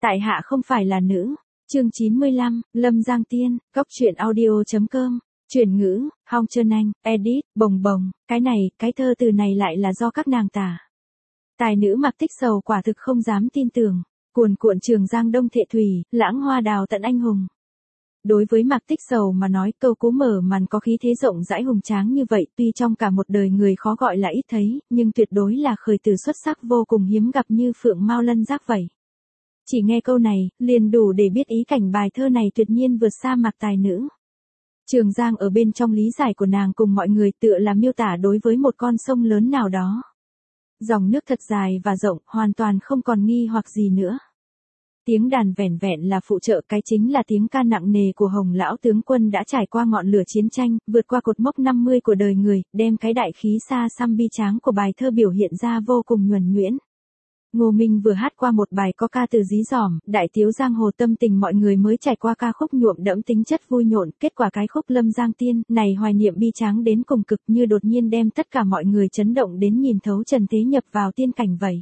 Tại hạ không phải là nữ. Chương 95, Lâm Giang Tiên, Góc truyện audio.com. Chuyển ngữ, Hong Trân Anh, edit, bồng bồng, cái thơ từ này lại là do các nàng tả. Tài nữ Mạc Tích Sầu quả thực không dám tin tưởng, cuồn cuộn Trường Giang đông thệ thủy, lãng hoa đào tận anh hùng. Đối với Mạc Tích Sầu mà nói, câu cú mở màn có khí thế rộng rãi hùng tráng như vậy, tuy trong cả một đời người khó gọi là ít thấy, nhưng tuyệt đối là khởi từ xuất sắc vô cùng hiếm gặp như phượng mao lân giác vậy. Chỉ nghe câu này, liền đủ để biết ý cảnh bài thơ này tuyệt nhiên vượt xa Mạc tài nữ. Trường Giang ở bên trong lý giải của nàng cùng mọi người tựa là miêu tả đối với một con sông lớn nào đó. Dòng nước thật dài và rộng, hoàn toàn không còn nghi hoặc gì nữa. Tiếng đàn vẻn vẹn là phụ trợ, cái chính là tiếng ca nặng nề của Hồng lão tướng quân đã trải qua ngọn lửa chiến tranh, vượt qua cột mốc 50 của đời người, đem cái đại khí xa xăm bi tráng của bài thơ biểu hiện ra vô cùng nhuần nhuyễn. Ngô Minh vừa hát qua một bài có ca từ dí dỏm, đại tiếu giang hồ tâm tình mọi người mới trải qua ca khúc nhuộm đẫm tính chất vui nhộn, kết quả cái khúc Lâm Giang Tiên này hoài niệm bi tráng đến cùng cực, như đột nhiên đem tất cả mọi người chấn động đến nhìn thấu trần thế nhập vào tiên cảnh vậy.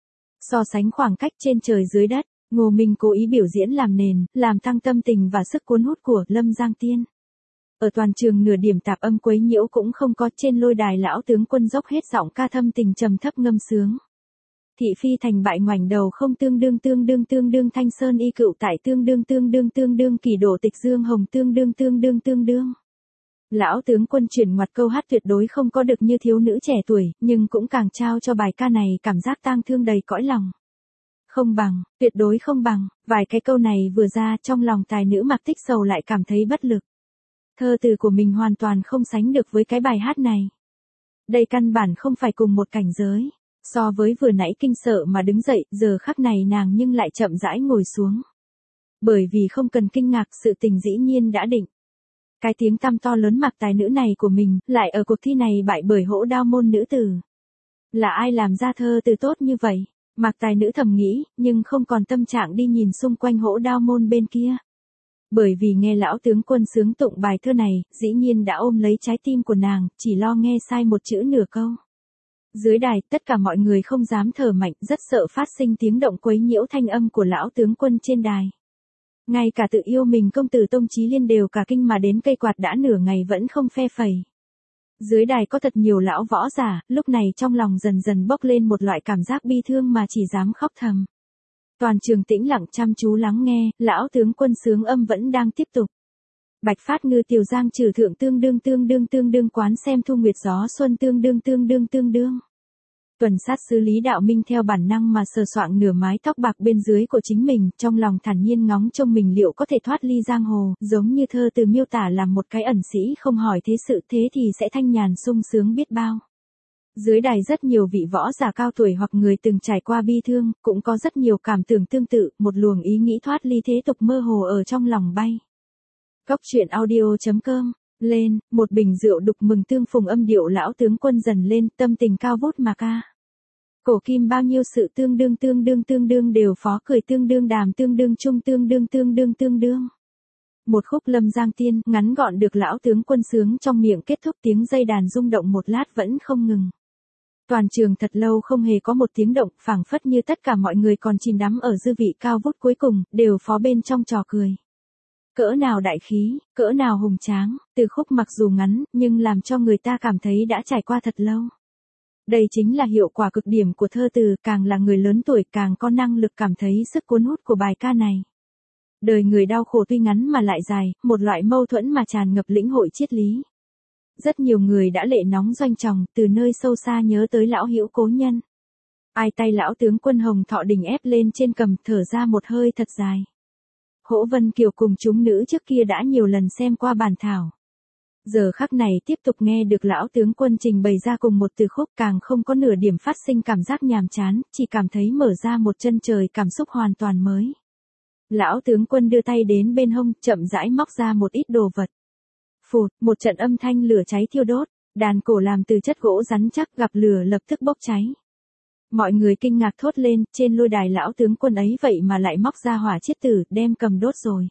So sánh khoảng cách trên trời dưới đất, Ngô Minh cố ý biểu diễn làm nền, làm tăng tâm tình và sức cuốn hút của Lâm Giang Tiên. Ở toàn trường nửa điểm tạp âm quấy nhiễu cũng không có, trên lôi đài lão tướng quân dốc hết giọng ca thâm tình trầm thấp ngâm sướng. Thị phi thành bại ngoảnh đầu không tương đương thanh sơn y cựu tại tương đương kỳ đổ tịch dương hồng tương đương. Lão tướng quân chuyển ngoặt câu hát tuyệt đối không có được như thiếu nữ trẻ tuổi, nhưng cũng càng trao cho bài ca này cảm giác tang thương đầy cõi lòng. Không bằng, tuyệt đối không bằng, vài cái câu này vừa ra trong lòng tài nữ Mạc Tích Sầu lại cảm thấy bất lực. Thơ từ của mình hoàn toàn không sánh được với cái bài hát này. Đây căn bản không phải cùng một cảnh giới. So với vừa nãy kinh sợ mà đứng dậy, giờ khắc này nàng nhưng lại chậm rãi ngồi xuống. Bởi vì không cần kinh ngạc, sự tình dĩ nhiên đã định. Cái tiếng tăm to lớn Mạc tài nữ này của mình, lại ở cuộc thi này bại bởi Hỗ Đao môn nữ tử. Là ai làm ra thơ từ tốt như vậy? Mạc tài nữ thầm nghĩ, nhưng không còn tâm trạng đi nhìn xung quanh Hỗ Đao môn bên kia. Bởi vì nghe lão tướng quân sướng tụng bài thơ này, dĩ nhiên đã ôm lấy trái tim của nàng, chỉ lo nghe sai một chữ nửa câu. Dưới đài, tất cả mọi người không dám thở mạnh, rất sợ phát sinh tiếng động quấy nhiễu thanh âm của lão tướng quân trên đài. Ngay cả tự yêu mình công tử Tông Chí Liên đều cả kinh mà đến cây quạt đã nửa ngày vẫn không phe phẩy. Dưới đài có thật nhiều lão võ giả, lúc này trong lòng dần dần bốc lên một loại cảm giác bi thương mà chỉ dám khóc thầm. Toàn trường tĩnh lặng chăm chú lắng nghe, lão tướng quân sướng âm vẫn đang tiếp tục. Bạch phát ngư tiểu giang trừ thượng tương đương quán xem thu nguyệt gió xuân tương đương. Tuần sát sứ Lý Đạo Minh theo bản năng mà sờ soạng nửa mái tóc bạc bên dưới của chính mình, trong lòng thản nhiên ngóng trông mình liệu có thể thoát ly giang hồ, giống như thơ từ miêu tả làm một cái ẩn sĩ không hỏi thế sự, thế thì sẽ thanh nhàn sung sướng biết bao. Dưới đài rất nhiều vị võ giả cao tuổi hoặc người từng trải qua bi thương, cũng có rất nhiều cảm tưởng tương tự, một luồng ý nghĩ thoát ly thế tục mơ hồ ở trong lòng bay. Góc truyện audio.com, lên, một bình rượu đục mừng tương phùng âm điệu lão tướng quân dần lên, tâm tình cao vút mà ca. Cổ kim bao nhiêu sự tương đương đều phó cười tương đương đàm tương đương chung tương đương. Một khúc Lâm Giang Tiên, ngắn gọn được lão tướng quân sướng trong miệng kết thúc tiếng dây đàn rung động một lát vẫn không ngừng. Toàn trường thật lâu không hề có một tiếng động, phảng phất như tất cả mọi người còn chìm đắm ở dư vị cao vút cuối cùng, đều phó bên trong trò cười. Cỡ nào đại khí, cỡ nào hùng tráng, từ khúc mặc dù ngắn, nhưng làm cho người ta cảm thấy đã trải qua thật lâu. Đây chính là hiệu quả cực điểm của thơ từ, càng là người lớn tuổi càng có năng lực cảm thấy sức cuốn hút của bài ca này. Đời người đau khổ tuy ngắn mà lại dài, một loại mâu thuẫn mà tràn ngập lĩnh hội triết lý. Rất nhiều người đã lệ nóng doanh tròng, từ nơi sâu xa nhớ tới lão hữu cố nhân. Ai tay lão tướng quân Hồng Thọ Đình ép lên trên cầm, thở ra một hơi thật dài. Hỗ Vân Kiều cùng chúng nữ trước kia đã nhiều lần xem qua bản thảo. Giờ khắc này tiếp tục nghe được lão tướng quân trình bày ra cùng một từ khúc, càng không có nửa điểm phát sinh cảm giác nhàm chán, chỉ cảm thấy mở ra một chân trời cảm xúc hoàn toàn mới. Lão tướng quân đưa tay đến bên hông, chậm rãi móc ra một ít đồ vật. Phụt, một trận âm thanh lửa cháy thiêu đốt, đàn cổ làm từ chất gỗ rắn chắc gặp lửa lập tức bốc cháy. Mọi người kinh ngạc thốt lên, trên lôi đài lão tướng quân ấy vậy mà lại móc ra hỏa chiết tử, đem cầm đốt rồi.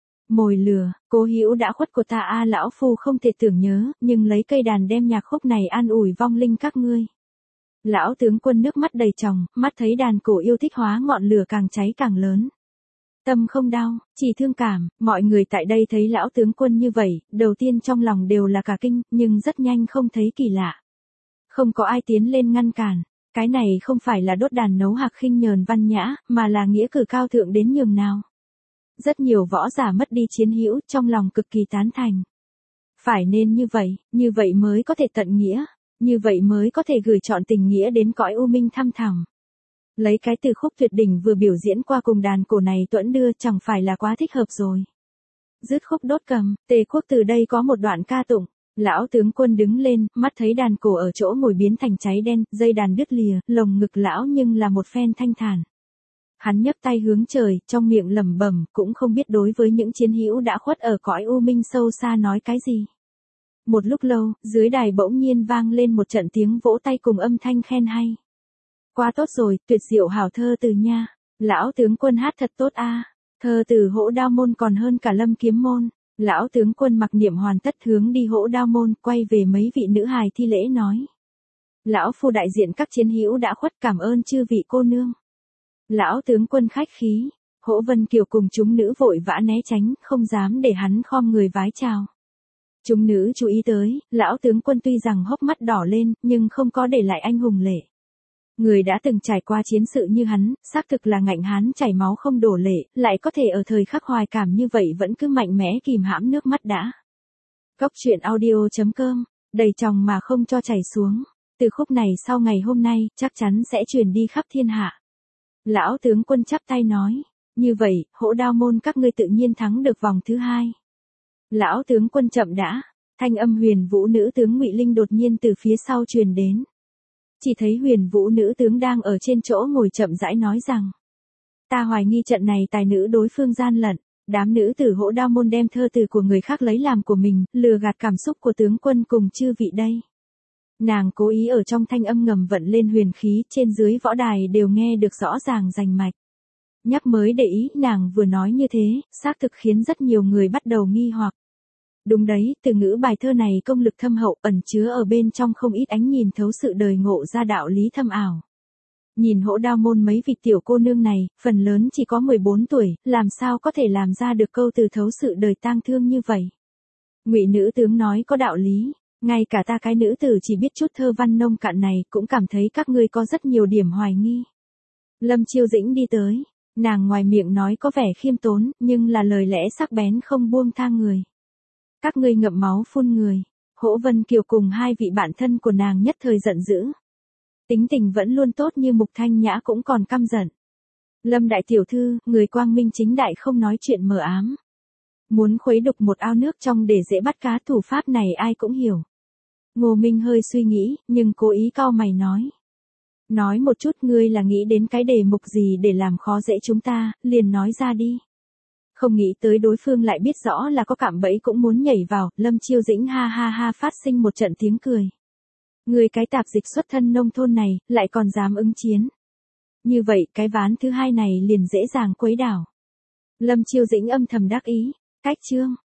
Mồi lửa, Cố Hữu đã khuất của ta a, lão phu không thể tưởng nhớ, nhưng lấy cây đàn đem nhạc khúc này an ủi vong linh các ngươi. Lão tướng quân nước mắt đầy tròng, mắt thấy đàn cổ yêu thích hóa ngọn lửa càng cháy càng lớn. Tâm không đau, chỉ thương cảm, mọi người tại đây thấy lão tướng quân như vậy, đầu tiên trong lòng đều là cả kinh, nhưng rất nhanh không thấy kỳ lạ. Không có ai tiến lên ngăn cản, cái này không phải là đốt đàn nấu hạc khinh nhờn văn nhã, mà là nghĩa cử cao thượng đến nhường nào. Rất nhiều võ giả mất đi chiến hữu, trong lòng cực kỳ tán thành. Phải nên như vậy mới có thể tận nghĩa, như vậy mới có thể gửi trọn tình nghĩa đến cõi u minh thăm thẳm. Lấy cái từ khúc tuyệt đỉnh vừa biểu diễn qua cùng đàn cổ này tuẫn đưa chẳng phải là quá thích hợp rồi. Dứt khúc đốt cầm, Tề Quốc từ đây có một đoạn ca tụng. Lão tướng quân đứng lên, mắt thấy đàn cổ ở chỗ ngồi biến thành cháy đen, dây đàn đứt lìa, lồng ngực lão nhưng là một phen thanh thản. Hắn nhấc tay hướng trời, trong miệng lẩm bẩm, cũng không biết đối với những chiến hữu đã khuất ở cõi u minh sâu xa nói cái gì. Một lúc lâu, dưới đài bỗng nhiên vang lên một trận tiếng vỗ tay cùng âm thanh khen hay. Quá tốt rồi, tuyệt diệu hảo thơ từ nha. Lão tướng quân hát thật tốt a. Thơ từ Hỗ Đao môn còn hơn cả Lâm Kiếm môn. Lão tướng quân mặc niệm hoàn tất hướng đi Hỗ Đao môn, quay về mấy vị nữ hài thi lễ nói. Lão phu đại diện các chiến hữu đã khuất, cảm ơn chư vị cô nương. Lão tướng quân khách khí. Hỗ Vân Kiều cùng chúng nữ vội vã né tránh, không dám để hắn khom người vái chào. Chúng nữ chú ý tới, lão tướng quân tuy rằng hốc mắt đỏ lên, nhưng không có để lại anh hùng lệ. Người đã từng trải qua chiến sự như hắn, xác thực là ngạnh hán chảy máu không đổ lệ, lại có thể ở thời khắc hoài cảm như vậy vẫn cứ mạnh mẽ kìm hãm nước mắt đã. Góc truyện audio.com, đầy tròng mà không cho chảy xuống. Từ khúc này sau ngày hôm nay, chắc chắn sẽ truyền đi khắp thiên hạ. Lão tướng quân chắp tay nói, như vậy, Hỗ Đao môn các ngươi tự nhiên thắng được vòng thứ 2. Lão tướng quân chậm đã, thanh âm Huyền Vũ nữ tướng Ngụy Linh đột nhiên từ phía sau truyền đến. Chỉ thấy Huyền Vũ nữ tướng đang ở trên chỗ ngồi chậm rãi nói rằng, ta hoài nghi trận này tài nữ đối phương gian lận, đám nữ tử Hỗ Đao môn đem thơ từ của người khác lấy làm của mình, lừa gạt cảm xúc của tướng quân cùng chư vị đây. Nàng cố ý ở trong thanh âm ngầm vận lên huyền khí, trên dưới võ đài đều nghe được rõ ràng rành mạch. Nhắc mới để ý, nàng vừa nói như thế, xác thực khiến rất nhiều người bắt đầu nghi hoặc. Đúng đấy, từ ngữ bài thơ này công lực thâm hậu, ẩn chứa ở bên trong không ít ánh nhìn thấu sự đời ngộ ra đạo lý thâm ảo. Nhìn Hỗ Đao môn mấy vị tiểu cô nương này, phần lớn chỉ có 14 tuổi, làm sao có thể làm ra được câu từ thấu sự đời tang thương như vậy. Ngụy nữ tướng nói có đạo lý, ngay cả ta cái nữ tử chỉ biết chút thơ văn nông cạn này cũng cảm thấy các ngươi có rất nhiều điểm hoài nghi. Lâm Chiêu Dĩnh đi tới, nàng ngoài miệng nói có vẻ khiêm tốn, nhưng là lời lẽ sắc bén không buông tha người. Các ngươi ngậm máu phun người. Hỗ Vân Kiều cùng hai vị bạn thân của nàng nhất thời giận dữ. Tính tình vẫn luôn tốt như Mục Thanh Nhã cũng còn căm giận. Lâm đại tiểu thư, người quang minh chính đại không nói chuyện mờ ám. Muốn khuấy đục một ao nước trong để dễ bắt cá, thủ pháp này ai cũng hiểu. Ngô Minh hơi suy nghĩ, nhưng cố ý cau mày nói. Nói một chút, ngươi là nghĩ đến cái đề mục gì để làm khó dễ chúng ta, liền nói ra đi. Không nghĩ tới đối phương lại biết rõ là có cạm bẫy cũng muốn nhảy vào, Lâm Chiêu Dĩnh ha ha ha phát sinh một trận tiếng cười. Người cái tạp dịch xuất thân nông thôn này, lại còn dám ứng chiến. Như vậy, cái ván thứ 2 này liền dễ dàng quấy đảo. Lâm Chiêu Dĩnh âm thầm đắc ý, cách chương.